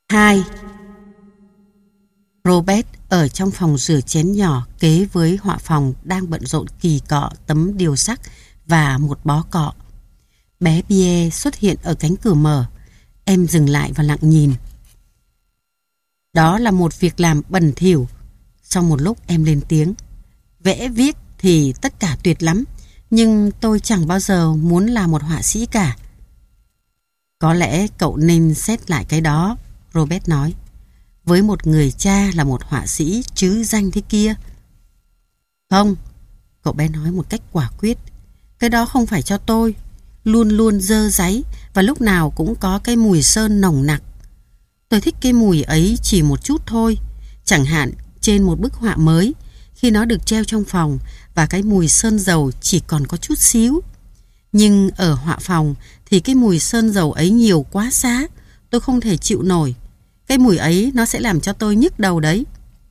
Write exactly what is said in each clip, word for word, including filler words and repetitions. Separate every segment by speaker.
Speaker 1: hai. Robert ở trong phòng rửa chén nhỏ kế với họa phòng đang bận rộn kỳ cọ tấm điêu sắc và một bó cọ. Bé Pierre xuất hiện ở cánh cửa mở. Em dừng lại và lặng nhìn. Đó là một việc làm bẩn thỉu. Sau một lúc em lên tiếng. Vẽ viết thì tất cả tuyệt lắm, nhưng tôi chẳng bao giờ muốn là một họa sĩ cả. Có lẽ cậu nên xét lại cái đó, Robert nói. Với một người cha là một họa sĩ chứ danh thế kia. Không, cậu bé nói một cách quả quyết. Cái đó không phải cho tôi. Luôn luôn dơ dáy và lúc nào cũng có cái mùi sơn nồng nặc. Tôi thích cái mùi ấy chỉ một chút thôi. Chẳng hạn trên một bức họa mới, khi nó được treo trong phòng và cái mùi sơn dầu chỉ còn có chút xíu. Nhưng ở họa phòng thì cái mùi sơn dầu ấy nhiều quá xá. Tôi không thể chịu nổi. Cái mùi ấy nó sẽ làm cho tôi nhức đầu đấy.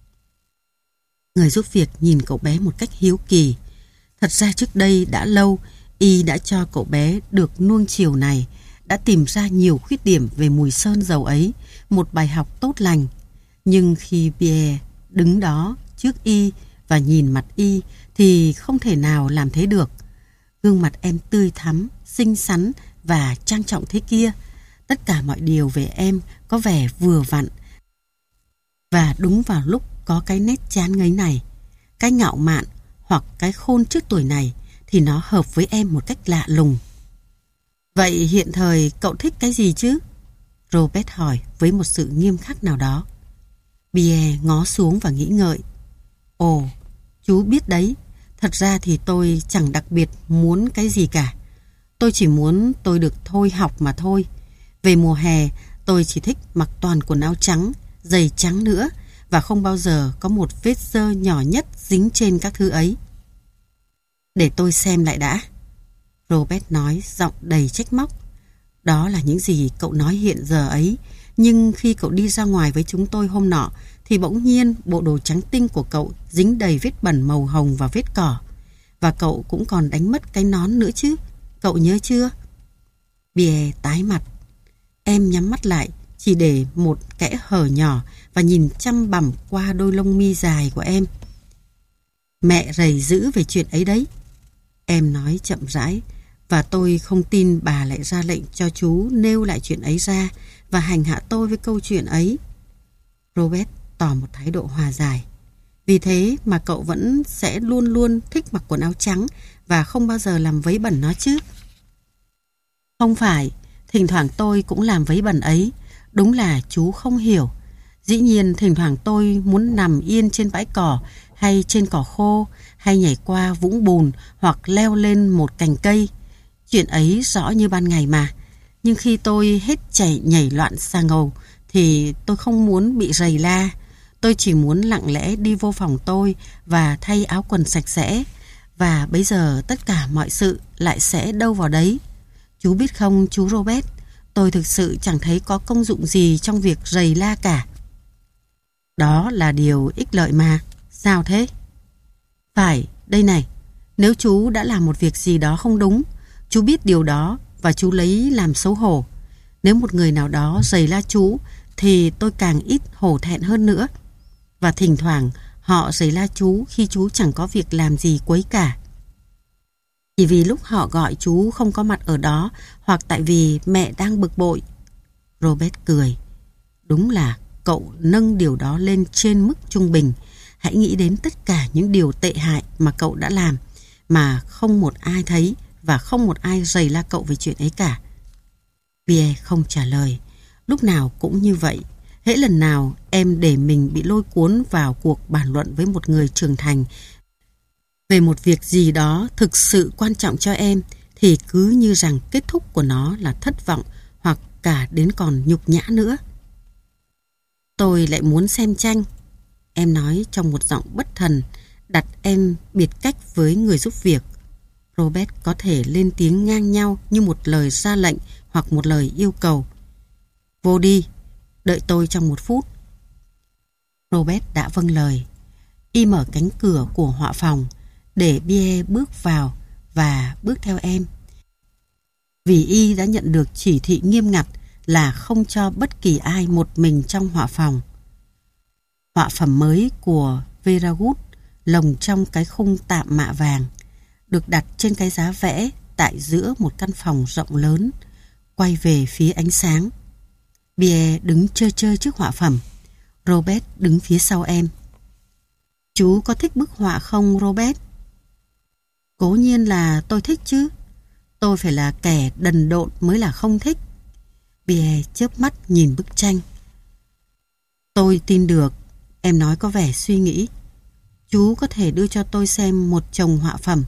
Speaker 1: Người giúp việc nhìn cậu bé một cách hiếu kỳ. Thật ra trước đây đã lâu, y đã cho cậu bé được nuông chiều này, đã tìm ra nhiều khuyết điểm về mùi sơn dầu ấy, một bài học tốt lành. Nhưng khi Pierre đứng đó trước y và nhìn mặt y thì không thể nào làm thế được. Gương mặt em tươi thắm, xinh xắn và trang trọng thế kia. Tất cả mọi điều về em có vẻ vừa vặn. Và đúng vào lúc có cái nét chán ngấy này, cái ngạo mạn hoặc cái khôn trước tuổi này, thì nó hợp với em một cách lạ lùng. Vậy hiện thời cậu thích cái gì chứ? Robert hỏi với một sự nghiêm khắc nào đó. Pierre ngó xuống và nghĩ ngợi. Ồ, chú biết đấy, thật ra thì tôi chẳng đặc biệt muốn cái gì cả. Tôi chỉ muốn tôi được thôi học mà thôi. Về mùa hè, tôi chỉ thích mặc toàn quần áo trắng, giày trắng nữa, và không bao giờ có một vết dơ nhỏ nhất dính trên các thứ ấy. Để tôi xem lại đã. Robert nói giọng đầy trách móc. Đó là những gì cậu nói hiện giờ ấy, nhưng khi cậu đi ra ngoài với chúng tôi hôm nọ, thì bỗng nhiên bộ đồ trắng tinh của cậu dính đầy vết bẩn màu hồng và vết cỏ. Và cậu cũng còn đánh mất cái nón nữa chứ. Cậu nhớ chưa? Pierre tái mặt. Em nhắm mắt lại, chỉ để một kẽ hở nhỏ và nhìn chăm bằm qua đôi lông mi dài của em. Mẹ rầy dữ về chuyện ấy đấy. Em nói chậm rãi, và tôi không tin bà lại ra lệnh cho chú nêu lại chuyện ấy ra và hành hạ tôi với câu chuyện ấy. Robert tỏ một thái độ hòa giải. Vì thế mà cậu vẫn sẽ luôn luôn thích mặc quần áo trắng và không bao giờ làm vấy bẩn nó chứ? Không phải, thỉnh thoảng tôi cũng làm vấy bẩn ấy. Đúng là chú không hiểu. Dĩ nhiên thỉnh thoảng tôi muốn nằm yên trên bãi cỏ hay trên cỏ khô, hay nhảy qua vũng bùn hoặc leo lên một cành cây. Chuyện ấy rõ như ban ngày mà. Nhưng khi tôi hết chảy nhảy loạn xà ngầu thì tôi không muốn bị rầy la. Tôi chỉ muốn lặng lẽ đi vô phòng tôi và thay áo quần sạch sẽ. Và bây giờ tất cả mọi sự lại sẽ đâu vào đấy. Chú biết không chú Robert, tôi thực sự chẳng thấy có công dụng gì trong việc rầy la cả. Đó là điều ích lợi mà. Sao thế? Phải, đây này. Nếu chú đã làm một việc gì đó không đúng, chú biết điều đó và chú lấy làm xấu hổ. Nếu một người nào đó rầy la chú thì tôi càng ít hổ thẹn hơn nữa. Và thỉnh thoảng họ rầy la chú khi chú chẳng có việc làm gì quấy cả. Chỉ vì lúc họ gọi chú không có mặt ở đó, hoặc tại vì mẹ đang bực bội. Robert cười. Đúng là cậu nâng điều đó lên trên mức trung bình. Hãy nghĩ đến tất cả những điều tệ hại mà cậu đã làm, mà không một ai thấy và không một ai rầy la cậu về chuyện ấy cả. Pierre không trả lời. Lúc nào cũng như vậy. Hễ lần nào em để mình bị lôi cuốn vào cuộc bàn luận với một người trưởng thành về một việc gì đó thực sự quan trọng cho em, thì cứ như rằng kết thúc của nó là thất vọng hoặc cả đến còn nhục nhã nữa. Tôi lại muốn xem tranh. Em nói trong một giọng bất thần, đặt em biệt cách với người giúp việc. Robert có thể lên tiếng ngang nhau như một lời ra lệnh hoặc một lời yêu cầu. Vô đi, đợi tôi trong một phút. Robert đã vâng lời. Y mở cánh cửa của họa phòng để Pierre bước vào và bước theo em. Vì y đã nhận được chỉ thị nghiêm ngặt là không cho bất kỳ ai một mình trong họa phòng. Họa phẩm mới của Veragut lồng trong cái khung tạm mạ vàng, được đặt trên cái giá vẽ tại giữa một căn phòng rộng lớn, quay về phía ánh sáng. Pierre đứng chơ chơ trước họa phẩm. Robert đứng phía sau em. Chú có thích bức họa không, Robert? Cố nhiên là tôi thích chứ. Tôi phải là kẻ đần độn mới là không thích. Pierre chớp mắt nhìn bức tranh. Tôi tin được. Em nói có vẻ suy nghĩ. Chú có thể đưa cho tôi xem một chồng họa phẩm,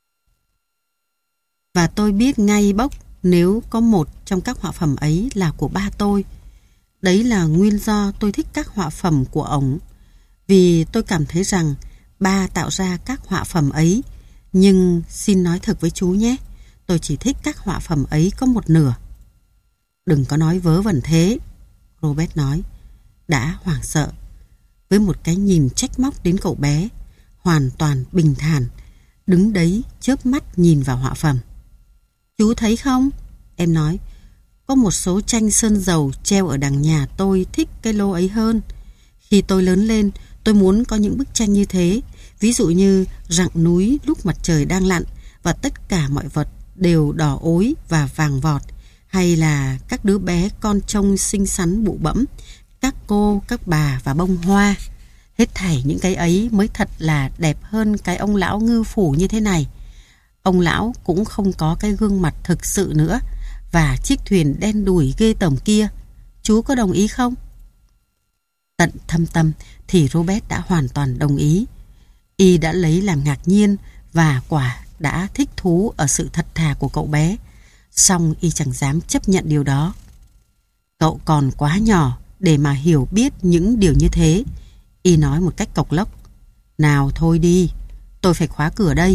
Speaker 1: và tôi biết ngay bốc nếu có một trong các họa phẩm ấy là của ba tôi. Đấy là nguyên do tôi thích các họa phẩm của ổng, vì tôi cảm thấy rằng ba tạo ra các họa phẩm ấy. Nhưng xin nói thật với chú nhé, tôi chỉ thích các họa phẩm ấy có một nửa. Đừng có nói vớ vẩn thế, Robert nói, đã hoảng sợ, với một cái nhìn trách móc đến cậu bé, hoàn toàn bình thản, đứng đấy chớp mắt nhìn vào họa phẩm. Chú thấy không? Em nói, có một số tranh sơn dầu treo ở đằng nhà tôi thích cái lô ấy hơn. Khi tôi lớn lên, tôi muốn có những bức tranh như thế, ví dụ như rặng núi lúc mặt trời đang lặn và tất cả mọi vật đều đỏ ối và vàng vọt, hay là các đứa bé con trông xinh xắn bụ bẫm, các cô, các bà và bông hoa. Hết thảy những cái ấy mới thật là đẹp hơn cái ông lão ngư phủ như thế này. Ông lão cũng không có cái gương mặt thực sự nữa, và chiếc thuyền đen đủi ghê tởm kia. Chú có đồng ý không? Tận thâm tâm thì Robert đã hoàn toàn đồng ý. Y đã lấy làm ngạc nhiên và quả đã thích thú ở sự thật thà của cậu bé. Song Y chẳng dám chấp nhận điều đó. Cậu còn quá nhỏ để mà hiểu biết những điều như thế, Y nói một cách cộc lốc. Nào thôi đi, tôi phải khóa cửa đây.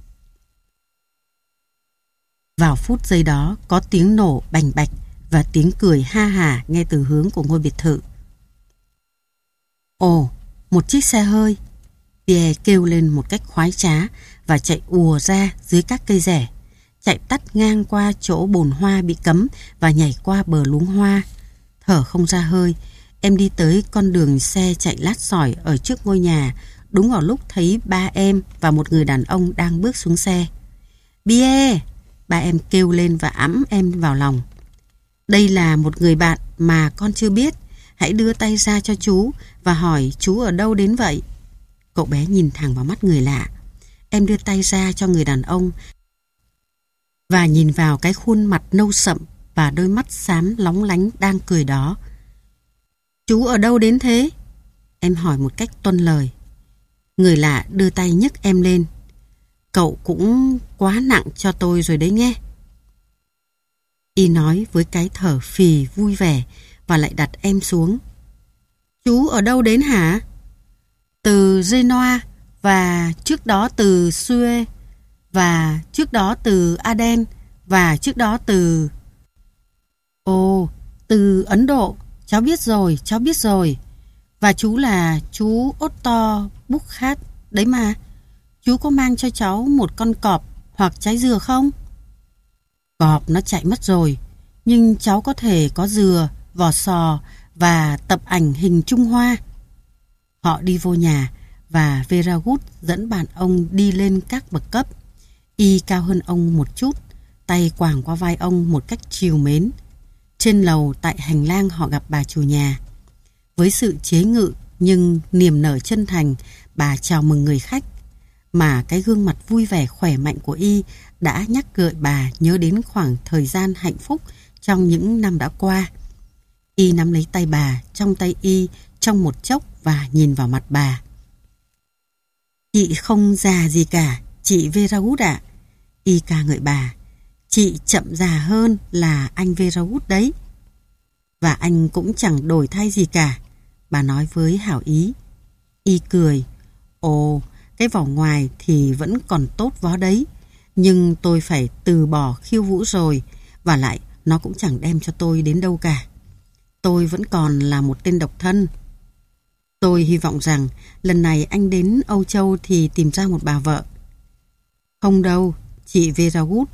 Speaker 1: Vào phút giây đó có tiếng nổ bành bạch và tiếng cười ha hả nghe từ hướng của ngôi biệt thự. Ồ, một chiếc xe hơi! Pierre kêu lên một cách khoái trá và chạy ùa ra dưới các cây rẻ, chạy tắt ngang qua chỗ bồn hoa bị cấm và nhảy qua bờ luống hoa. Thở không ra hơi, em đi tới con đường xe chạy lát sỏi ở trước ngôi nhà, đúng vào lúc thấy ba em và một người đàn ông đang bước xuống xe. Pierre! Ba em kêu lên và ẵm em vào lòng. Đây là một người bạn mà con chưa biết. Hãy đưa tay ra cho chú và hỏi chú ở đâu đến vậy. Cậu bé nhìn thẳng vào mắt người lạ. Em đưa tay ra cho người đàn ông và nhìn vào cái khuôn mặt nâu sậm và đôi mắt xám lóng lánh đang cười đó. Chú ở đâu đến thế? Em hỏi một cách tuân lời. Người lạ đưa tay nhấc em lên. Cậu cũng quá nặng cho tôi rồi đấy nghe. Y nói với cái thở phì vui vẻ và lại đặt em xuống. Chú ở đâu đến hả? Từ Genoa, và trước đó từ Suez, và trước đó từ Aden, và trước đó từ... Ồ, từ Ấn Độ. Cháu biết rồi, cháu biết rồi. Và chú là chú Otto Buchat đấy mà. Chú có mang cho cháu một con cọp hoặc trái dừa không? Cọp nó chạy mất rồi, nhưng cháu có thể có dừa, vỏ sò và tập ảnh hình Trung Hoa. Họ đi vô nhà và Veragut dẫn bạn ông đi lên các bậc cấp. Y cao hơn ông một chút, tay quàng qua vai ông một cách trìu mến. Trên lầu tại hành lang họ gặp bà chủ nhà. Với sự chế ngự nhưng niềm nở chân thành, bà chào mừng người khách, mà cái gương mặt vui vẻ khỏe mạnh của Y đã nhắc gợi bà nhớ đến khoảng thời gian hạnh phúc trong những năm đã qua. Y nắm lấy tay bà trong tay Y trong một chốc và nhìn vào mặt bà. Chị không già gì cả, chị Veragut ạ. Y ca ngợi bà. Chị chậm già hơn là anh Veragut đấy. Và anh cũng chẳng đổi thay gì cả, bà nói với hảo ý. Y cười. Ồ, cái vỏ ngoài thì vẫn còn tốt vó đấy, nhưng tôi phải từ bỏ khiêu vũ rồi, và lại nó cũng chẳng đem cho tôi đến đâu cả. Tôi vẫn còn là một tên độc thân. Tôi hy vọng rằng lần này anh đến Âu Châu thì tìm ra một bà vợ. Không đâu, chị Veragut,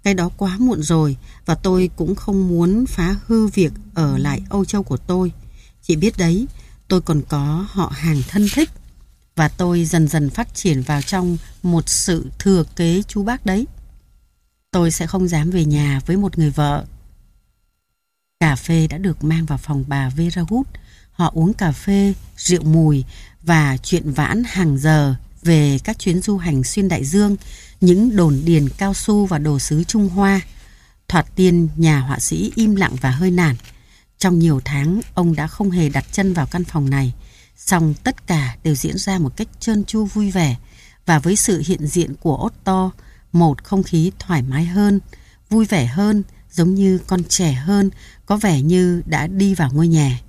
Speaker 1: Cái đó quá muộn rồi, và tôi cũng không muốn phá hư việc ở lại Âu Châu của tôi. Chị biết đấy, tôi còn có họ hàng thân thích, và tôi dần dần phát triển vào trong một sự thừa kế chú bác đấy. Tôi sẽ không dám về nhà với một người vợ. Cà phê đã được mang vào phòng bà Vera Wood. Họ uống cà phê, rượu mùi và chuyện vãn hàng giờ về các chuyến du hành xuyên đại dương, những đồn điền cao su và đồ sứ Trung Hoa. Thoạt tiên, nhà họa sĩ im lặng và hơi nản. Trong nhiều tháng, ông đã không hề đặt chân vào căn phòng này. Song tất cả đều diễn ra một cách trơn tru vui vẻ, và với sự hiện diện của Otto, một không khí thoải mái hơn, vui vẻ hơn, giống như con trẻ hơn, có vẻ như đã đi vào ngôi nhà.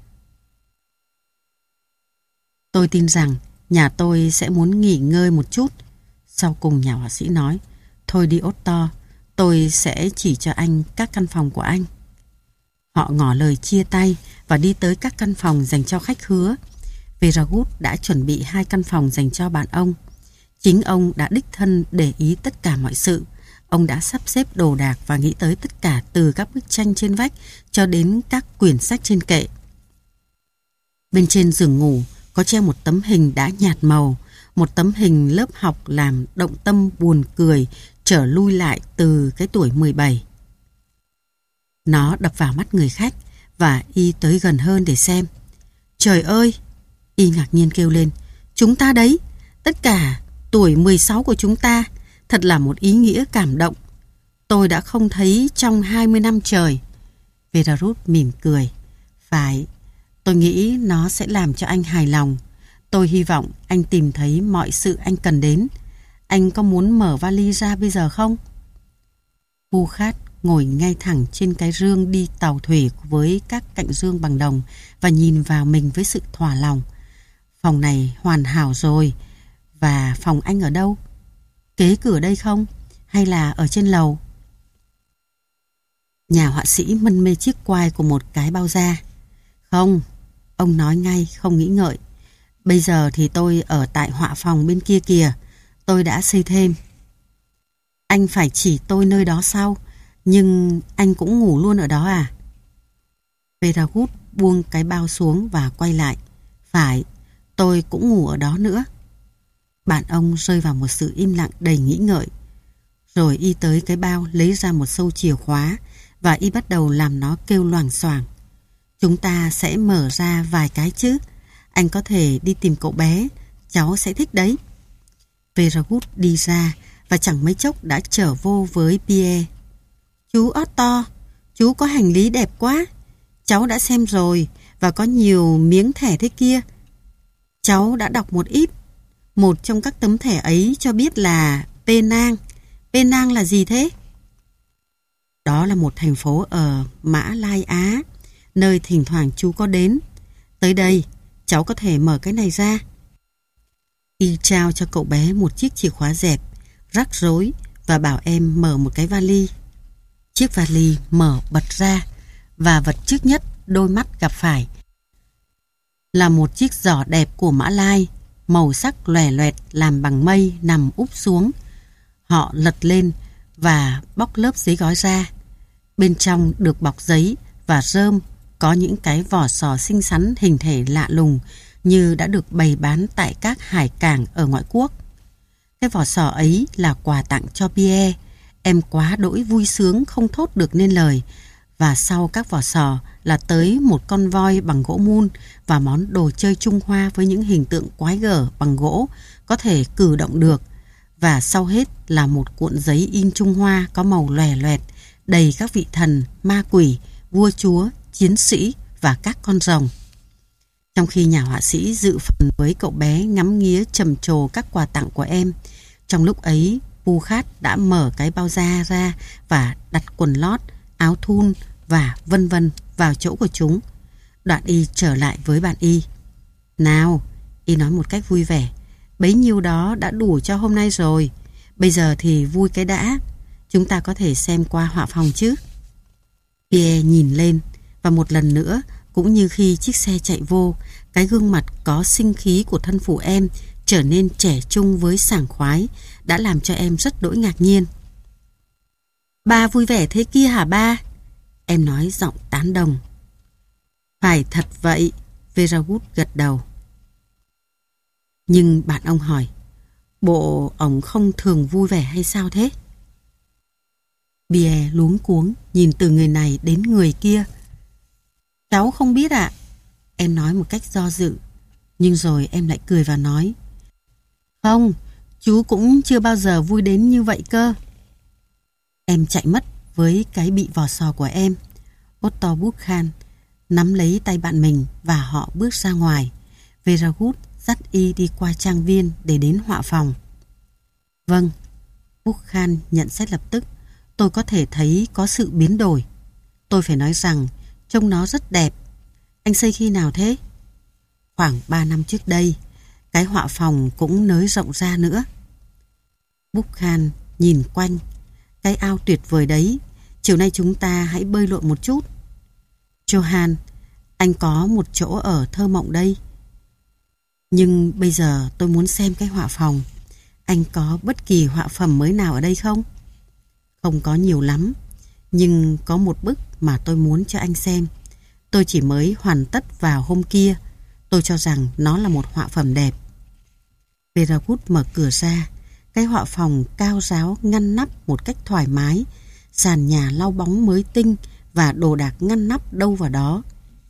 Speaker 1: Tôi tin rằng nhà tôi sẽ muốn nghỉ ngơi một chút. Sau cùng nhà họa sĩ nói, thôi đi Otto, tôi sẽ chỉ cho anh các căn phòng của anh. Họ ngỏ lời chia tay và đi tới các căn phòng dành cho khách khứa. Vera Wood đã chuẩn bị hai căn phòng dành cho bạn ông. Chính ông đã đích thân để ý tất cả mọi sự. Ông đã sắp xếp đồ đạc và nghĩ tới tất cả, từ các bức tranh trên vách cho đến các quyển sách trên kệ. Bên trên giường ngủ có treo một tấm hình đã nhạt màu, một tấm hình lớp học làm động tâm buồn cười trở lui lại từ cái tuổi mười bảy. Nó đập vào mắt người khách và y tới gần hơn để xem. Trời ơi! Y ngạc nhiên kêu lên. Chúng ta đấy! Tất cả tuổi mười sáu của chúng ta! Thật là một ý nghĩa cảm động. Tôi đã không thấy trong hai mươi năm trời. Vera Wood mỉm cười. Phải, tôi nghĩ nó sẽ làm cho anh hài lòng. Tôi hy vọng anh tìm thấy mọi sự anh cần đến. Anh có muốn mở vali ra bây giờ không? Bouchat ngồi ngay thẳng trên cái rương đi tàu thủy với các cạnh rương bằng đồng và nhìn vào mình với sự thỏa lòng. Phòng này hoàn hảo rồi. Và phòng anh ở đâu? Kế cửa đây không? Hay là ở trên lầu? Nhà họa sĩ mân mê chiếc quai của một cái bao da. Không, ông nói ngay, không nghĩ ngợi. Bây giờ thì tôi ở tại họa phòng bên kia kìa. Tôi đã xây thêm. Anh phải chỉ tôi nơi đó sau. Nhưng anh cũng ngủ luôn ở đó à? Vera Wood buông cái bao xuống và quay lại. Phải, tôi cũng ngủ ở đó nữa. Bạn ông rơi vào một sự im lặng đầy nghĩ ngợi. Rồi y tới cái bao lấy ra một sâu chìa khóa và y bắt đầu làm nó kêu loảng xoảng. Chúng ta sẽ mở ra vài cái chứ. Anh có thể đi tìm cậu bé. Cháu sẽ thích đấy. Vera Wood đi ra và chẳng mấy chốc đã trở vô với Pierre. Chú Otto, chú có hành lý đẹp quá. Cháu đã xem rồi và có nhiều miếng thẻ thế kia. Cháu đã đọc một ít. Một trong các tấm thẻ ấy cho biết là Penang. Penang là gì thế? Đó là một thành phố ở Mã Lai Á, nơi thỉnh thoảng chú có đến. Tới đây, cháu có thể mở cái này ra. Y trao cho cậu bé một chiếc chìa khóa dẹp, rắc rối và bảo em mở một cái vali. Chiếc vali mở bật ra và vật trước nhất đôi mắt gặp phải là một chiếc giỏ đẹp của Mã Lai, màu sắc lòe loẹt làm bằng mây nằm úp xuống. Họ lật lên và bóc lớp giấy gói ra. Bên trong được bọc giấy và rơm có những cái vỏ sò xinh xắn hình thể lạ lùng như đã được bày bán tại các hải cảng ở ngoại quốc. Cái vỏ sò ấy là quà tặng cho Pierre. Em quá đỗi vui sướng không thốt được nên lời. Và sau các vỏ sò là tới một con voi bằng gỗ mun và món đồ chơi Trung Hoa với những hình tượng quái gở bằng gỗ có thể cử động được. Và sau hết là một cuộn giấy in Trung Hoa có màu lòe loẹt, đầy các vị thần, ma quỷ, vua chúa, chiến sĩ và các con rồng. Trong khi nhà họa sĩ dự phần với cậu bé ngắm nghía trầm trồ các quà tặng của em, trong lúc ấy Bouchat đã mở cái bao da ra và đặt quần lót, áo thun và vân vân vào chỗ của chúng. Đoạn y trở lại với bạn y. Nào, y nói một cách vui vẻ, bấy nhiêu đó đã đủ cho hôm nay rồi. Bây giờ thì vui cái đã. Chúng ta có thể xem qua họa phòng chứ? Pierre nhìn lên và một lần nữa, cũng như khi chiếc xe chạy vô, cái gương mặt có sinh khí của thân phụ em trở nên trẻ trung với sảng khoái, đã làm cho em rất đỗi ngạc nhiên. Ba vui vẻ thế kia hả ba? Em nói giọng tán đồng. Phải thật vậy, Veragut gật đầu. Nhưng bạn ông hỏi, bộ ông không thường vui vẻ hay sao thế? Pierre luống cuống nhìn từ người này đến người kia. Cháu không biết ạ. Em nói một cách do dự. Nhưng rồi em lại cười và nói, không, chú cũng chưa bao giờ vui đến như vậy cơ. Em chạy mất với cái bị vò sò của em. Otto Buchan nắm lấy tay bạn mình và họ bước ra ngoài. Veragut dắt y đi qua trang viên để đến họa phòng. Vâng, Buchan nhận xét lập tức. Tôi có thể thấy có sự biến đổi. Tôi phải nói rằng trông nó rất đẹp. Anh xây khi nào thế? Khoảng ba năm trước đây. Cái họa phòng cũng nới rộng ra nữa. Buchan nhìn quanh. Cái ao tuyệt vời đấy. Chiều nay chúng ta hãy bơi lội một chút. Johan, anh có một chỗ ở thơ mộng đây. Nhưng bây giờ tôi muốn xem cái họa phòng. Anh có bất kỳ họa phẩm mới nào ở đây không? Không có nhiều lắm. Nhưng có một bức mà tôi muốn cho anh xem. Tôi chỉ mới hoàn tất vào hôm kia. Tôi cho rằng nó là một họa phẩm đẹp. Veragut mở cửa ra. Cái họa phòng cao ráo ngăn nắp một cách thoải mái. Sàn nhà lau bóng mới tinh và đồ đạc ngăn nắp đâu vào đó.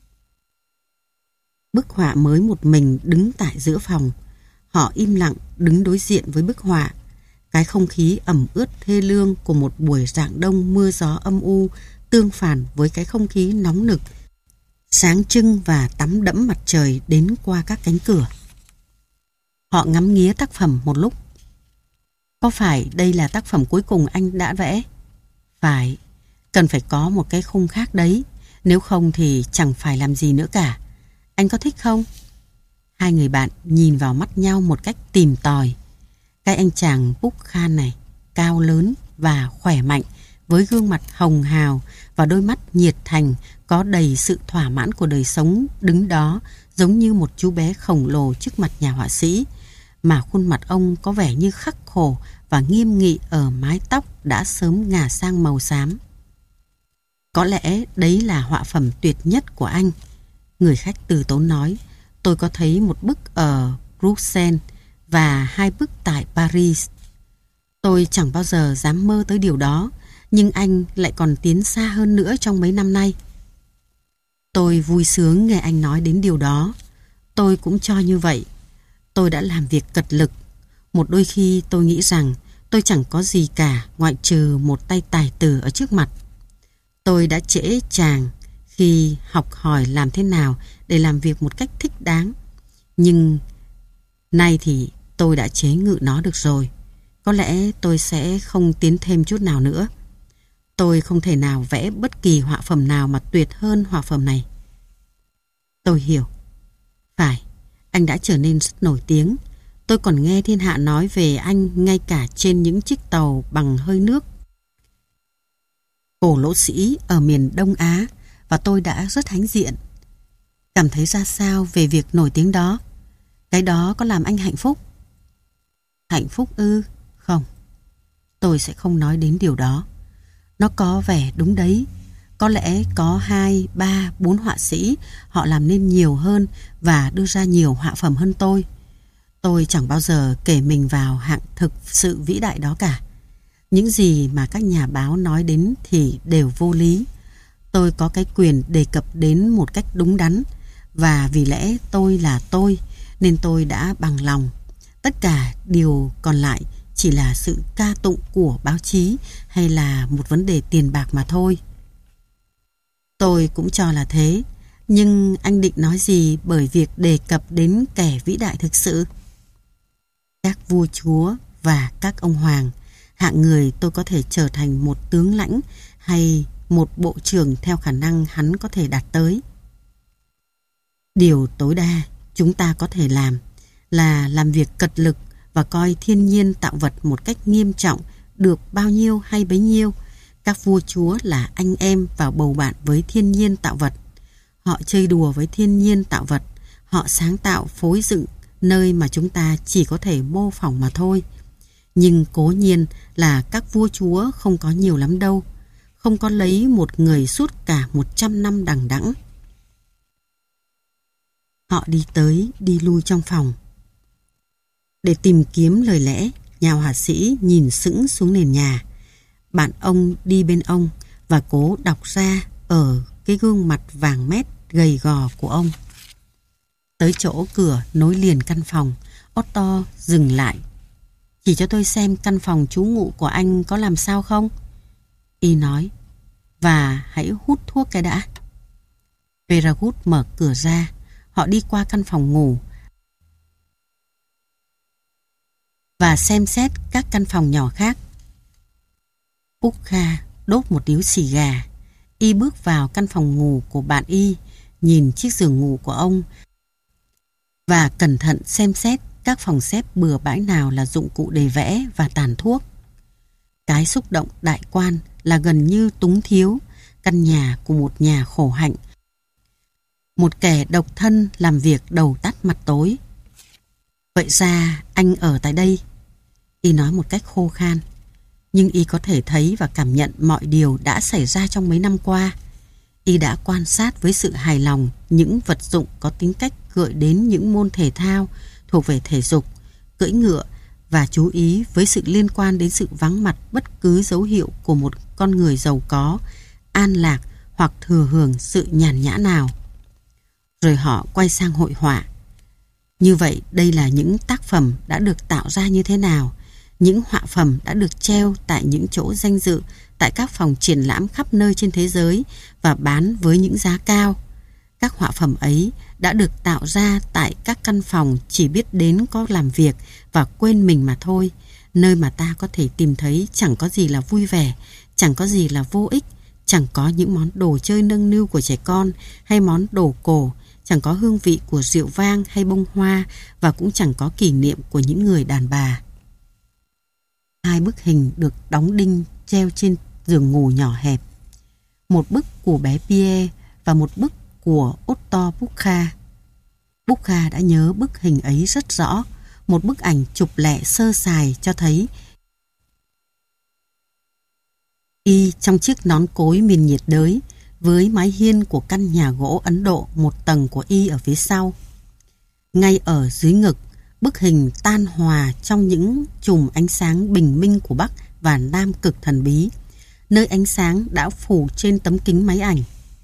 Speaker 1: Bức họa mới một mình đứng tại giữa phòng. Họ im lặng đứng đối diện với bức họa. Cái không khí ẩm ướt thê lương của một buổi rạng đông mưa gió âm u tương phản với cái không khí nóng nực, sáng trưng và tắm đẫm mặt trời đến qua các cánh cửa. Họ ngắm nghía tác phẩm một lúc. Có phải đây là tác phẩm cuối cùng anh đã vẽ? Phải, cần phải có một cái khung khác đấy. Nếu không thì chẳng phải làm gì nữa cả. Anh có thích không? Hai người bạn nhìn vào mắt nhau một cách tìm tòi. Cái anh chàng Buchan này, cao lớn và khỏe mạnh, với gương mặt hồng hào và đôi mắt nhiệt thành, có đầy sự thỏa mãn của đời sống, đứng đó giống như một chú bé khổng lồ trước mặt nhà họa sĩ, mà khuôn mặt ông có vẻ như khắc khổ và nghiêm nghị ở mái tóc đã sớm ngả sang màu xám. Có lẽ đấy là họa phẩm tuyệt nhất của anh. Người khách từ tốn nói, tôi có thấy một bức ở Bruxelles và hai bức tại Paris. Tôi chẳng bao giờ dám mơ tới điều đó, nhưng anh lại còn tiến xa hơn nữa trong mấy năm nay. Tôi vui sướng nghe anh nói đến điều đó. Tôi cũng cho như vậy. Tôi đã làm việc cật lực. Một đôi khi tôi nghĩ rằng tôi chẳng có gì cả ngoại trừ một tay tài tử ở trước mặt. Tôi đã trễ chàng khi học hỏi làm thế nào để làm việc một cách thích đáng. Nhưng nay thì tôi đã chế ngự nó được rồi. Có lẽ tôi sẽ không tiến thêm chút nào nữa. Tôi không thể nào vẽ bất kỳ họa phẩm nào mà tuyệt hơn họa phẩm này. Tôi hiểu. Phải, anh đã trở nên rất nổi tiếng. Tôi còn nghe thiên hạ nói về anh ngay cả trên những chiếc tàu bằng hơi nước. Cổ lỗ sĩ ở miền Đông Á, và tôi đã rất hãnh diện. Cảm thấy ra sao về việc nổi tiếng đó? Cái đó có làm anh hạnh phúc? Hạnh phúc ư? Không. Tôi sẽ không nói đến điều đó. Nó có vẻ đúng đấy. Có lẽ có hai, ba, bốn họa sĩ họ làm nên nhiều hơn và đưa ra nhiều họa phẩm hơn tôi. Tôi chẳng bao giờ kể mình vào hạng thực sự vĩ đại đó cả. Những gì mà các nhà báo nói đến thì đều vô lý. Tôi có cái quyền đề cập đến một cách đúng đắn, và vì lẽ tôi là tôi nên tôi đã bằng lòng. Tất cả điều còn lại chỉ là sự ca tụng của báo chí hay là một vấn đề tiền bạc mà thôi. Tôi cũng cho là thế. Nhưng anh định nói gì bởi việc đề cập đến kẻ vĩ đại thực sự? Các vua chúa và các ông hoàng, hạng người tôi có thể trở thành một tướng lãnh hay một bộ trưởng theo khả năng hắn có thể đạt tới. Điều tối đa chúng ta có thể làm là làm việc cật lực và coi thiên nhiên tạo vật một cách nghiêm trọng, được bao nhiêu hay bấy nhiêu. Các vua chúa là anh em vào bầu bạn với thiên nhiên tạo vật. Họ chơi đùa với thiên nhiên tạo vật. Họ sáng tạo phối dựng nơi mà chúng ta chỉ có thể mô phỏng mà thôi. Nhưng cố nhiên là các vua chúa không có nhiều lắm đâu, không có lấy một người suốt cả một trăm năm đằng đẵng. Họ đi tới, đi lui trong phòng. Để tìm kiếm lời lẽ, nhà họa sĩ nhìn sững xuống nền nhà. Bạn ông đi bên ông và cố đọc ra ở cái gương mặt vàng mét gầy gò của ông. Tới chỗ cửa nối liền căn phòng, Otto dừng lại. Chỉ cho tôi xem căn phòng trú ngụ của anh có làm sao không? Y nói. Và hãy hút thuốc cái đã. Veragut mở cửa ra. Họ đi qua căn phòng ngủ và xem xét các căn phòng nhỏ khác. Bukha đốt một điếu xì gà. Y bước vào căn phòng ngủ của bạn Y, nhìn chiếc giường ngủ của ông và cẩn thận xem xét các phòng xếp bừa bãi nào là dụng cụ để vẽ và tàn thuốc. Cái xúc động đại quan là gần như túng thiếu căn nhà của một nhà khổ hạnh, một kẻ độc thân làm việc đầu tắt mặt tối. Vậy ra anh ở tại đây. Y nói một cách khô khan, nhưng Y có thể thấy và cảm nhận mọi điều đã xảy ra trong mấy năm qua. Y đã quan sát với sự hài lòng những vật dụng có tính cách gợi đến những môn thể thao thuộc về thể dục, cưỡi ngựa, và chú ý với sự liên quan đến sự vắng mặt bất cứ dấu hiệu của một con người giàu có, an lạc hoặc thừa hưởng sự nhàn nhã nào. Rồi họ quay sang hội họa. Như vậy đây là những tác phẩm đã được tạo ra như thế nào? Những họa phẩm đã được treo tại những chỗ danh dự, tại các phòng triển lãm khắp nơi trên thế giới và bán với những giá cao. Các họa phẩm ấy đã được tạo ra tại các căn phòng chỉ biết đến có làm việc và quên mình mà thôi, nơi mà ta có thể tìm thấy chẳng có gì là vui vẻ, chẳng có gì là vô ích, chẳng có những món đồ chơi nâng niu của trẻ con hay món đồ cổ, chẳng có hương vị của rượu vang hay bông hoa, và cũng chẳng có kỷ niệm của những người đàn bà. Hai bức hình được đóng đinh treo trên giường ngủ nhỏ hẹp. Một bức của bé Pierre và một bức của Otto Bukha. Bukha đã nhớ bức hình ấy rất rõ, một bức ảnh chụp lẹ sơ sài cho thấy Y trong chiếc nón cối miền nhiệt đới, với mái hiên của căn nhà gỗ Ấn Độ một tầng của Y ở phía sau. Ngay ở dưới ngực, bức hình tan hòa trong những chùm ánh sáng bình minh của Bắc và Nam cực thần bí, nơi ánh sáng đã phủ trên tấm kính máy ảnh.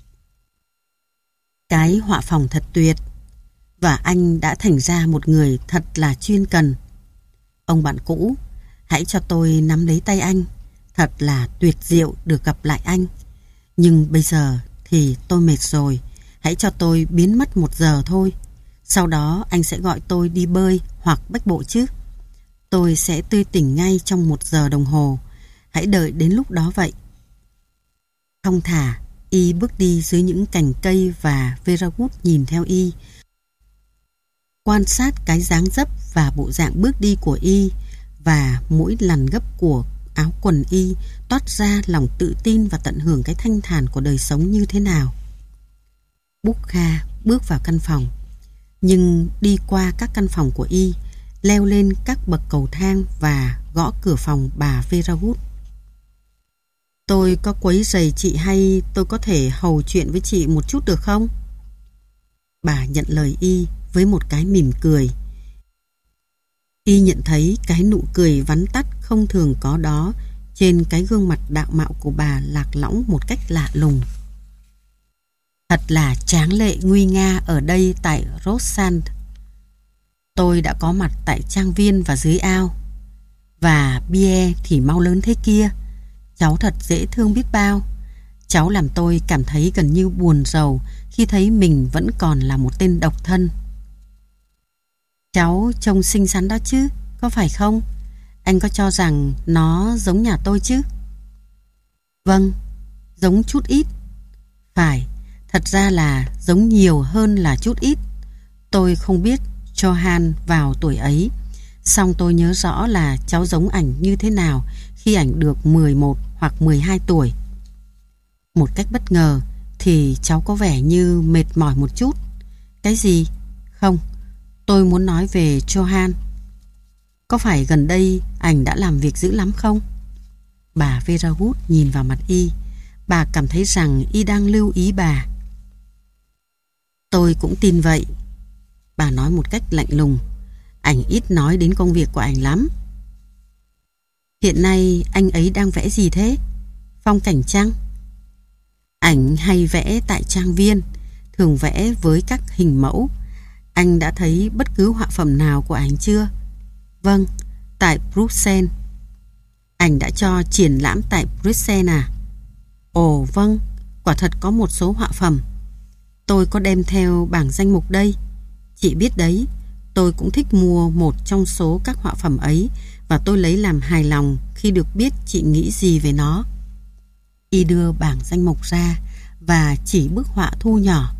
Speaker 1: Cái họa phòng thật tuyệt, và anh đã thành ra một người thật là chuyên cần. Ông bạn cũ, hãy cho tôi nắm lấy tay anh. Thật là tuyệt diệu được gặp lại anh. Nhưng bây giờ thì tôi mệt rồi. Hãy cho tôi biến mất một giờ thôi. Sau đó anh sẽ gọi tôi đi bơi hoặc bách bộ chứ. Tôi sẽ tươi tỉnh ngay trong một giờ đồng hồ. Hãy đợi đến lúc đó vậy. Thong thả, Y bước đi dưới những cành cây và Veragut nhìn theo Y. Quan sát cái dáng dấp và bộ dạng bước đi của Y, và mỗi lần gấp của áo quần Y toát ra lòng tự tin và tận hưởng cái thanh thản của đời sống như thế nào. Bukha bước vào căn phòng, nhưng đi qua các căn phòng của Y, leo lên các bậc cầu thang và gõ cửa phòng bà Veragut. Tôi có quấy rầy chị hay tôi có thể hầu chuyện với chị một chút được không? Bà nhận lời Y với một cái mỉm cười. Y nhận thấy cái nụ cười vắn tắt không thường có đó trên cái gương mặt đạo mạo của bà lạc lõng một cách lạ lùng. Thật là tráng lệ nguy nga ở đây tại Rossand. Tôi đã có mặt tại trang viên và dưới ao. Và Pierre thì mau lớn thế kia. Cháu thật dễ thương biết bao. Cháu làm tôi cảm thấy gần như buồn rầu khi thấy mình vẫn còn là một tên độc thân. Cháu trông xinh xắn đó chứ, có phải không? Anh có cho rằng nó giống nhà tôi chứ? Vâng, giống chút ít. Phải, thật ra là giống nhiều hơn là chút ít. Tôi không biết Johann vào tuổi ấy, song tôi nhớ rõ là cháu giống ảnh như thế nào khi ảnh được mười một hoặc mười hai tuổi. Một cách bất ngờ thì cháu có vẻ như mệt mỏi một chút. Cái gì? Không, tôi muốn nói về Johann. Có phải gần đây anh đã làm việc dữ lắm không? Bà Vera Wood nhìn vào mặt y. Bà cảm thấy rằng y đang lưu ý bà. Tôi cũng tin vậy. Bà nói một cách lạnh lùng. Anh ít nói đến công việc của anh lắm. Hiện nay anh ấy đang vẽ gì thế? Phong cảnh chăng? Ảnh hay vẽ tại trang viên, thường vẽ với các hình mẫu. Anh đã thấy bất cứ họa phẩm nào của anh chưa? Vâng, tại Bruxelles. Anh đã cho triển lãm tại Bruxelles à? Ồ vâng, quả thật có một số họa phẩm. Tôi có đem theo bảng danh mục đây. Chị biết đấy, tôi cũng thích mua một trong số các họa phẩm ấy và tôi lấy làm hài lòng khi được biết chị nghĩ gì về nó. Y đưa bảng danh mục ra và chỉ bức họa thu nhỏ.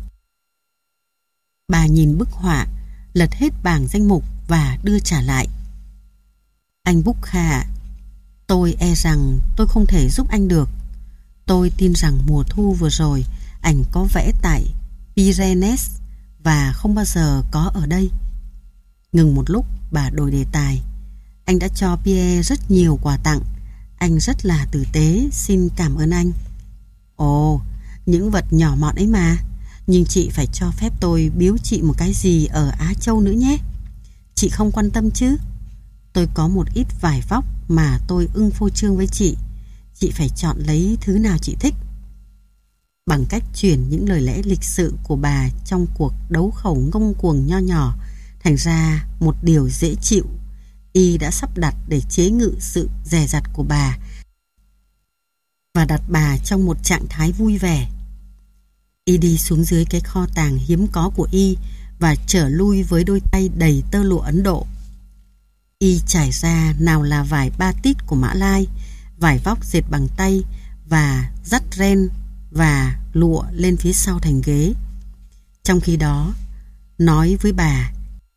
Speaker 1: Bà nhìn bức họa, lật hết bảng danh mục và đưa trả lại. Anh Bukha, tôi e rằng tôi không thể giúp anh được. Tôi tin rằng mùa thu vừa rồi anh có vẽ tại Pyrenees và không bao giờ có ở đây. Ngừng một lúc, bà đổi đề tài. Anh đã cho Pierre rất nhiều quà tặng. Anh rất là tử tế, xin cảm ơn anh. Ồ, những vật nhỏ mọn ấy mà. Nhưng chị phải cho phép tôi biếu chị một cái gì ở Á Châu nữa nhé. Chị không quan tâm chứ? Tôi có một ít vải vóc mà tôi ưng phô trương với chị. Chị phải chọn lấy thứ nào chị thích. Bằng cách chuyển những lời lẽ lịch sự của bà trong cuộc đấu khẩu ngông cuồng nho nhỏ thành ra một điều dễ chịu, y đã sắp đặt để chế ngự sự dè dặt của bà và đặt bà trong một trạng thái vui vẻ. Y đi xuống dưới cái kho tàng hiếm có của y và trở lui với đôi tay đầy tơ lụa Ấn Độ. Y trải ra nào là vải ba tít của Mã Lai, vải vóc dệt bằng tay và dắt ren và lụa lên phía sau thành ghế. Trong khi đó, nói với bà,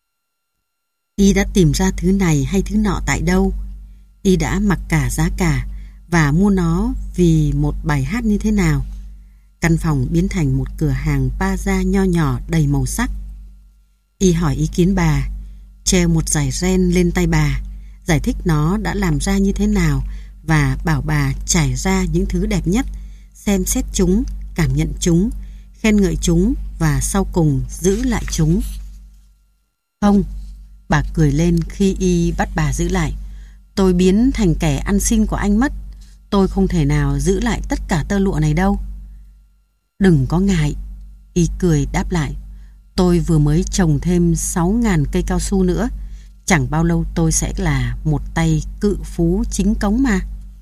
Speaker 1: y đã tìm ra thứ này hay thứ nọ tại đâu. Y đã mặc cả giá cả và mua nó vì một bài hát như thế nào. Căn phòng biến thành một cửa hàng bazaar nho nhỏ đầy màu sắc. Y hỏi ý kiến bà, treo một dải ren lên tay bà, giải thích nó đã làm ra như thế nào và bảo bà trải ra những thứ đẹp nhất, xem xét chúng, cảm nhận chúng, khen ngợi chúng và sau cùng giữ lại chúng. Không, bà cười lên khi y bắt bà giữ lại. Tôi biến thành kẻ ăn xin của anh mất. Tôi không thể nào giữ lại tất cả tơ lụa này đâu. Đừng có ngại, y cười đáp lại. Tôi vừa mới trồng thêm sáu ngàn cây cao su nữa. Chẳng bao lâu tôi sẽ là một tay cự phú chính cống mà.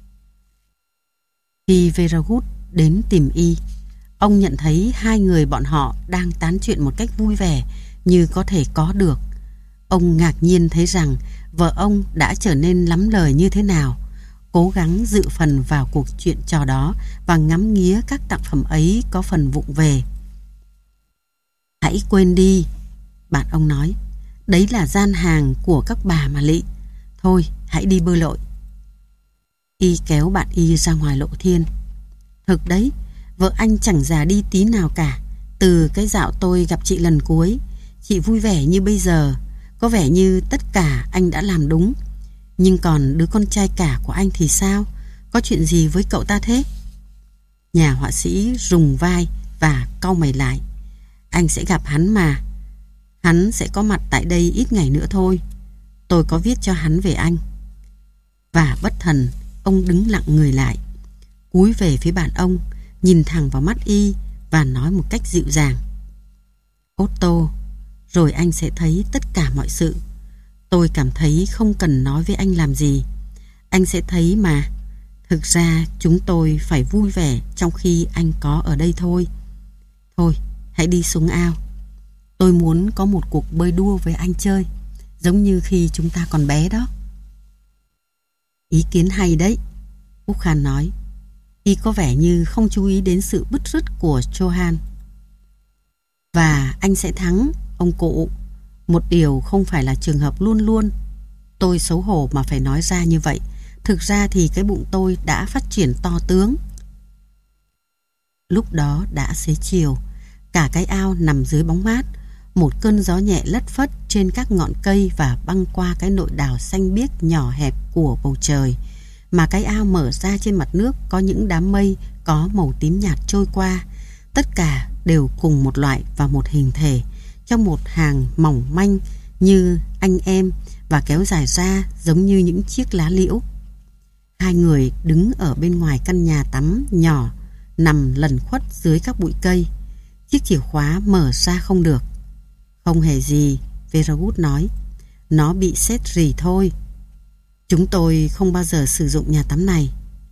Speaker 1: Khi Vera Wood đến tìm y, ông nhận thấy hai người bọn họ đang tán chuyện một cách vui vẻ như có thể có được. Ông ngạc nhiên thấy rằng vợ ông đã trở nên lắm lời như thế nào, cố gắng dự phần vào cuộc chuyện trò đó và ngắm nghía các tác phẩm ấy có phần vụng về. Hãy quên đi, bạn ông nói. Đấy là gian hàng của các bà mà lị. Thôi, hãy đi bơi lội. Y kéo bạn y ra ngoài lộ thiên. Thực đấy, vợ anh chẳng già đi tí nào cả. Từ cái dạo tôi gặp chị lần cuối, chị vui vẻ như bây giờ. Có vẻ như tất cả anh đã làm đúng. Nhưng còn đứa con trai cả của anh thì sao? Có chuyện gì với cậu ta thế? Nhà họa sĩ rùng vai và cau mày lại. Anh sẽ gặp hắn mà. Hắn sẽ có mặt tại đây ít ngày nữa thôi. Tôi có viết cho hắn về anh. Và bất thần, ông đứng lặng người lại, cúi về phía bạn ông, nhìn thẳng vào mắt y và nói một cách dịu dàng. Otto, rồi anh sẽ thấy tất cả mọi sự. Tôi cảm thấy không cần nói với anh làm gì. Anh sẽ thấy mà. Thực ra chúng tôi phải vui vẻ trong khi anh có ở đây thôi. Thôi, hãy đi xuống ao. Tôi muốn có một cuộc bơi đua với anh chơi, giống như khi chúng ta còn bé đó. Ý kiến hay đấy, Úc Khan nói. Y có vẻ như không chú ý đến sự bứt rứt của Johan. Và anh sẽ thắng, ông cụ. Một điều không phải là trường hợp luôn luôn. Tôi xấu hổ mà phải nói ra như vậy. Thực ra thì cái bụng tôi đã phát triển to tướng. Lúc đó đã xế chiều. Cả cái ao nằm dưới bóng mát. một cơn gió nhẹ lất phất trên các ngọn cây và băng qua cái nội đảo xanh biếc nhỏ hẹp của bầu trời, mà cái ao mở ra trên mặt nước có những đám mây có màu tím nhạt trôi qua. Tất cả đều cùng một loại và một hình thể, trong một hàng mỏng manh như anh em và kéo dài ra giống như những chiếc lá liễu. Hai người đứng ở bên ngoài căn nhà tắm nhỏ, nằm lẩn khuất dưới các bụi cây. Chiếc chìa khóa mở ra không được. Không hề gì, Veragut nói. Nó bị sét rỉ thôi. Chúng tôi không bao giờ sử dụng nhà tắm này.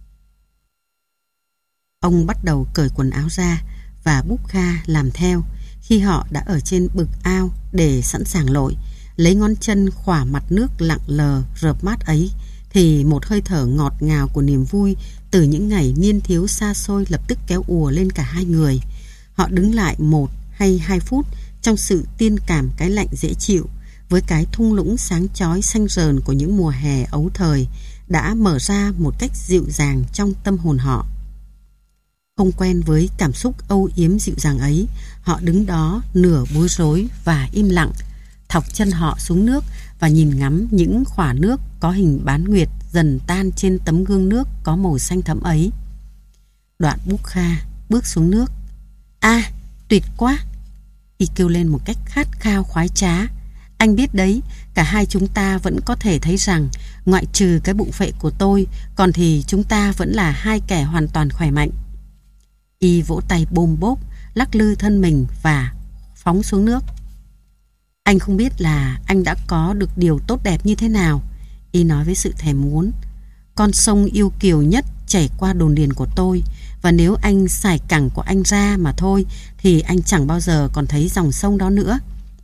Speaker 1: Ông bắt đầu cởi quần áo ra và Bukha làm theo. Khi họ đã ở trên bực ao để sẵn sàng lội, lấy ngón chân khỏa mặt nước lặng lờ rợp mát ấy, thì một hơi thở ngọt ngào của niềm vui từ những ngày niên thiếu xa xôi lập tức kéo ùa lên cả hai người. Họ đứng lại một hay hai phút trong sự tiên cảm cái lạnh dễ chịu, với cái thung lũng sáng chói xanh rờn của những mùa hè ấu thời đã mở ra một cách dịu dàng trong tâm hồn họ. Không quen với cảm xúc âu yếm dịu dàng ấy, họ đứng đó nửa bối rối và im lặng, thọc chân họ xuống nước và nhìn ngắm những khỏa nước có hình bán nguyệt dần tan trên tấm gương nước có màu xanh thẫm ấy. Đoạn Bukha bước xuống nước. À, tuyệt quá! Y kêu lên một cách khát khao khoái trá. Anh biết đấy, cả hai chúng ta vẫn có thể thấy rằng, ngoại trừ cái bụng phệ của tôi, còn thì chúng ta vẫn là hai kẻ hoàn toàn khỏe mạnh. Y vỗ tay bôm bốp, lắc lư thân mình và phóng xuống nước. Anh không biết là anh đã có được điều tốt đẹp như thế nào, Y nói với sự thèm muốn. Con sông yêu kiều nhất chảy qua đồn điền của tôi, và nếu anh xài cẳng của anh ra mà thôi thì anh chẳng bao giờ còn thấy dòng sông đó nữa.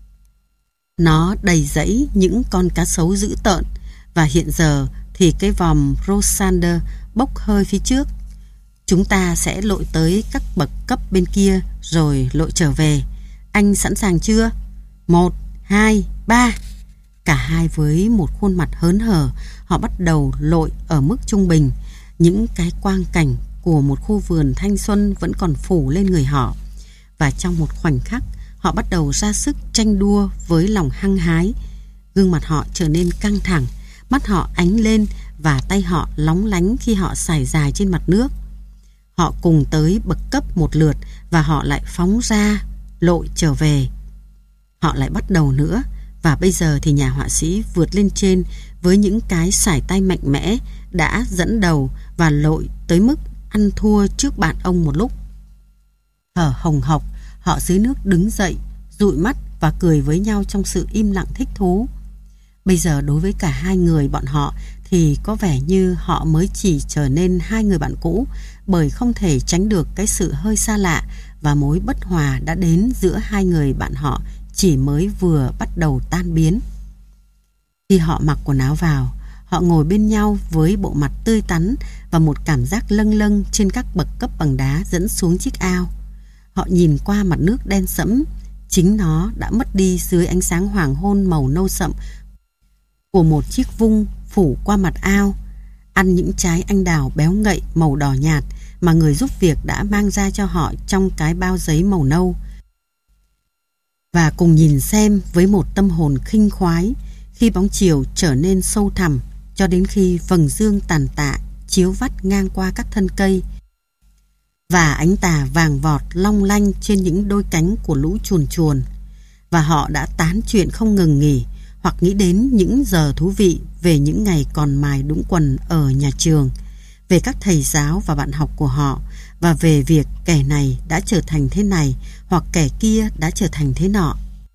Speaker 1: Nó đầy rẫy những con cá sấu dữ tợn, và hiện giờ thì cái vòm Rosander bốc hơi phía trước. Chúng ta sẽ lội tới các bậc cấp bên kia rồi lội trở về. Anh sẵn sàng chưa? Một, hai, ba. Cả hai với một khuôn mặt hớn hở, họ bắt đầu lội ở mức trung bình. Những cái quang cảnh của một khu vườn thanh xuân vẫn còn phủ lên người họ. Và trong một khoảnh khắc, họ bắt đầu ra sức tranh đua với lòng hăng hái. Gương mặt họ trở nên căng thẳng, mắt họ ánh lên và tay họ lóng lánh khi họ sải dài trên mặt nước. Họ cùng tới bậc cấp một lượt và họ lại phóng ra, lội trở về. Họ lại bắt đầu nữa, và bây giờ thì nhà họa sĩ vượt lên trên với những cái sải tay mạnh mẽ, đã dẫn đầu và lội tới mức ăn thua trước bạn ông một lúc. Thở hồng hộc, họ dưới nước đứng dậy, dụi mắt và cười với nhau trong sự im lặng thích thú. Bây giờ đối với cả hai người bọn họ thì có vẻ như họ mới chỉ trở nên hai người bạn cũ, bởi không thể tránh được cái sự hơi xa lạ và mối bất hòa đã đến giữa hai người bạn họ chỉ mới vừa bắt đầu tan biến. Khi họ mặc quần áo vào, họ ngồi bên nhau với bộ mặt tươi tắn và một cảm giác lâng lâng trên các bậc cấp bằng đá dẫn xuống chiếc ao. Họ nhìn qua mặt nước đen sẫm, chính nó đã mất đi dưới ánh sáng hoàng hôn màu nâu sậm của một chiếc vung phủ qua mặt ao, ăn những trái anh đào béo ngậy màu đỏ nhạt mà người giúp việc đã mang ra cho họ trong cái bao giấy màu nâu, và cùng nhìn xem với một tâm hồn khinh khoái khi bóng chiều trở nên sâu thẳm cho đến khi vầng dương tàn tạ chiếu vắt ngang qua các thân cây và ánh tà vàng vọt long lanh trên những đôi cánh của lũ chuồn chuồn. Và họ đã tán chuyện không ngừng nghỉ, hoặc nghĩ đến những giờ thú vị về những ngày còn mài đũng quần ở nhà trường, về các thầy giáo và bạn học của họ, và về việc kẻ này đã trở thành thế này hoặc kẻ kia đã trở thành thế nọ.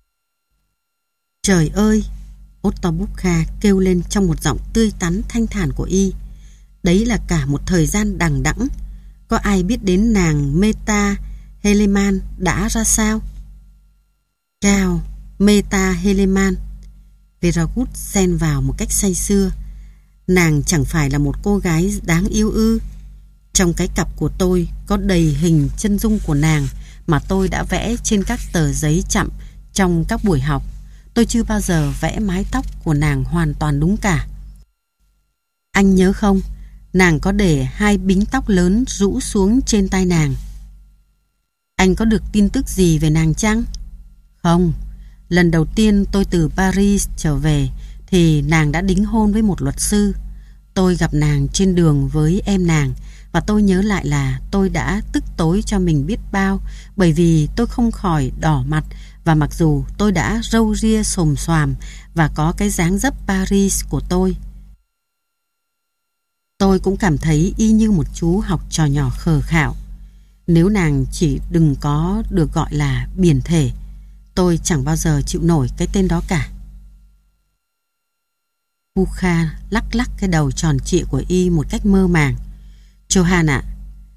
Speaker 1: Trời ơi! Otto Bukha kêu lên trong một giọng tươi tắn thanh thản của Y. Đấy là cả một thời gian đằng đẵng. Có ai biết đến nàng Meta Heleman đã ra sao? Chào, Meta Heleman. Veragut xen vào một cách say sưa. Nàng chẳng phải là một cô gái đáng yêu ư? Trong cái cặp của tôi có đầy hình chân dung của nàng mà tôi đã vẽ trên các tờ giấy chặm trong các buổi học. Tôi chưa bao giờ vẽ mái tóc của nàng hoàn toàn đúng cả. Anh nhớ không? Nàng có để hai bính tóc lớn rũ xuống trên tai nàng. Anh có được tin tức gì về nàng chăng? Không, Lần đầu tiên tôi từ Paris trở về thì nàng đã đính hôn với một luật sư. Tôi gặp nàng trên đường với em nàng và tôi nhớ lại là tôi đã tức tối cho mình biết bao, bởi vì tôi không khỏi đỏ mặt, và mặc dù tôi đã râu ria xồm xoàm và có cái dáng dấp Paris của tôi, tôi cũng cảm thấy y như một chú học trò nhỏ khờ khạo. Nếu nàng chỉ đừng có được gọi là biển thể, tôi chẳng bao giờ chịu nổi cái tên đó cả. Bukha lắc lắc cái đầu tròn trịa của y một cách mơ màng. Johan ạ,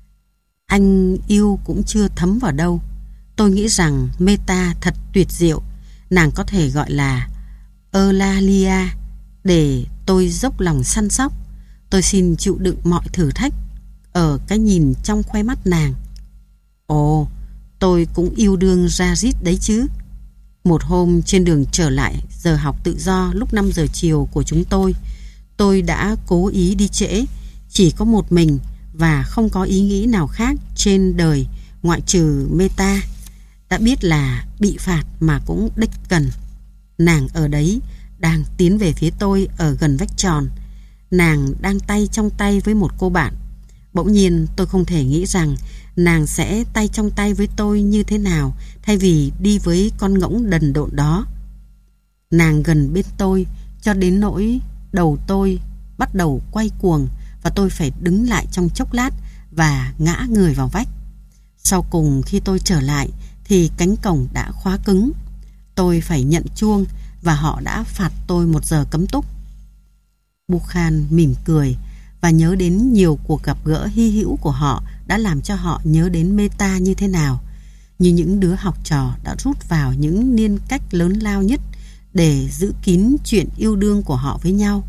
Speaker 1: anh yêu cũng chưa thấm vào đâu. Tôi nghĩ rằng Meta thật tuyệt diệu. Nàng có thể gọi là Eulalia để tôi dốc lòng săn sóc. Tôi xin chịu đựng mọi thử thách ở cái nhìn trong khoe mắt nàng. Ồ, tôi cũng yêu đương Rajit đấy chứ. Một hôm trên đường trở lại giờ học tự do lúc năm giờ chiều của chúng tôi, tôi đã cố ý đi trễ, chỉ có một mình và không có ý nghĩ nào khác trên đời ngoại trừ Meta. Đã biết là bị phạt mà cũng đích cần. Nàng ở đấy, đang tiến về phía tôi ở gần vách tròn. Nàng đang tay trong tay với một cô bạn. Bỗng nhiên tôi không thể nghĩ rằng nàng sẽ tay trong tay với tôi như thế nào thay vì đi với con ngỗng đần độn đó. Nàng gần bên tôi cho đến nỗi đầu tôi bắt đầu quay cuồng và tôi phải đứng lại trong chốc lát và ngã người vào vách. Sau cùng khi tôi trở lại thì cánh cổng đã khóa cứng. Tôi phải nhận chuông và họ đã phạt tôi một giờ cấm túc. Bukhan mỉm cười và nhớ đến nhiều cuộc gặp gỡ hy hữu của họ đã làm cho họ nhớ đến Meta như thế nào, như những đứa học trò đã rút vào những niên cách lớn lao nhất để giữ kín chuyện yêu đương của họ với nhau.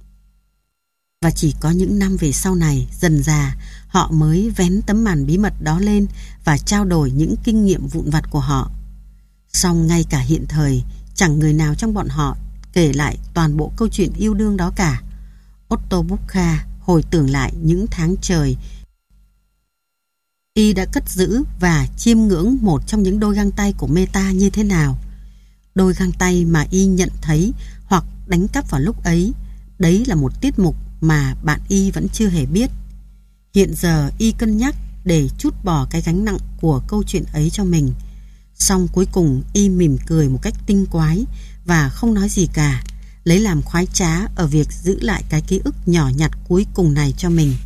Speaker 1: Và chỉ có những năm về sau này, dần dà, họ mới vén tấm màn bí mật đó lên và trao đổi những kinh nghiệm vụn vặt của họ. Song ngay cả hiện thời, chẳng người nào trong bọn họ kể lại toàn bộ câu chuyện yêu đương đó cả. Otto Bukha hồi tưởng lại những tháng trời y đã cất giữ và chiêm ngưỡng một trong những đôi găng tay của Meta như thế nào. Đôi găng tay mà y nhận thấy hoặc đánh cắp vào lúc ấy, đấy là một tiết mục mà bạn y vẫn chưa hề biết. Hiện giờ y cân nhắc để trút bỏ cái gánh nặng của câu chuyện ấy cho mình. Song cuối cùng y mỉm cười một cách tinh quái và không nói gì cả, lấy làm khoái trá ở việc giữ lại cái ký ức nhỏ nhặt cuối cùng này cho mình.